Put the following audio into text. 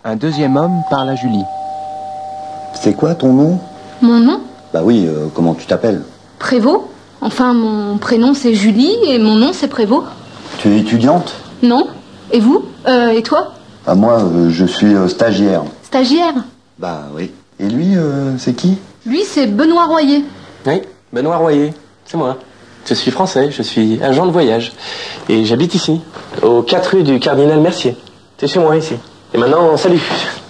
Un deuxième homme parle à Julie. C'est quoi ton nom? Mon nom? Bah oui, comment tu t'appelles? Prévost. Enfin, mon prénom c'est Julie et mon nom c'est Prévost. Tu es étudiante? Non. Et vous? Et toi? Bah moi, je suis stagiaire. Stagiaire? Bah oui. Et lui, c'est qui? Lui, c'est Benoît Royer. Oui, Benoît Royer, c'est moi. Je suis français, je suis agent de voyage. Et j'habite ici, aux 4 rues du Cardinal Mercier. C'est chez moi ici. Et maintenant, salut.